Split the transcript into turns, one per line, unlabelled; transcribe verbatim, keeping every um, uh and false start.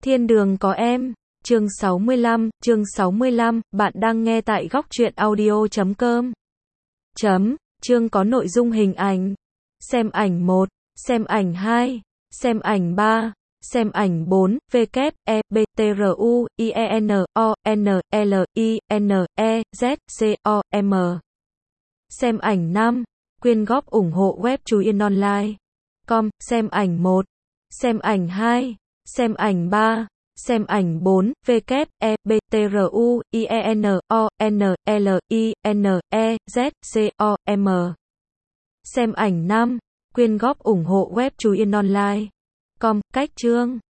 Thiên đường có em, chương sáu mươi lăm, chương sáu mươi lăm, bạn đang nghe tại góc truyện audio chấm com. Chấm, chương có nội dung hình ảnh. Xem ảnh một, xem ảnh hai, xem ảnh ba, xem ảnh bốn, W, E, B, T, R, U, I, E, N, O, N, L, I, N, E, Z, C, O, M. Xem ảnh năm, quyên góp ủng hộ web Chú Yên Online. Com, xem ảnh một, xem ảnh hai, xem ảnh ba, xem ảnh bốn, W, E, B, T, R, U, I, E, N, O, N, L, I, N, E, Z, C, O, M. Xem ảnh năm, quyên góp ủng hộ web Chú Yên Online. Com, cách chương.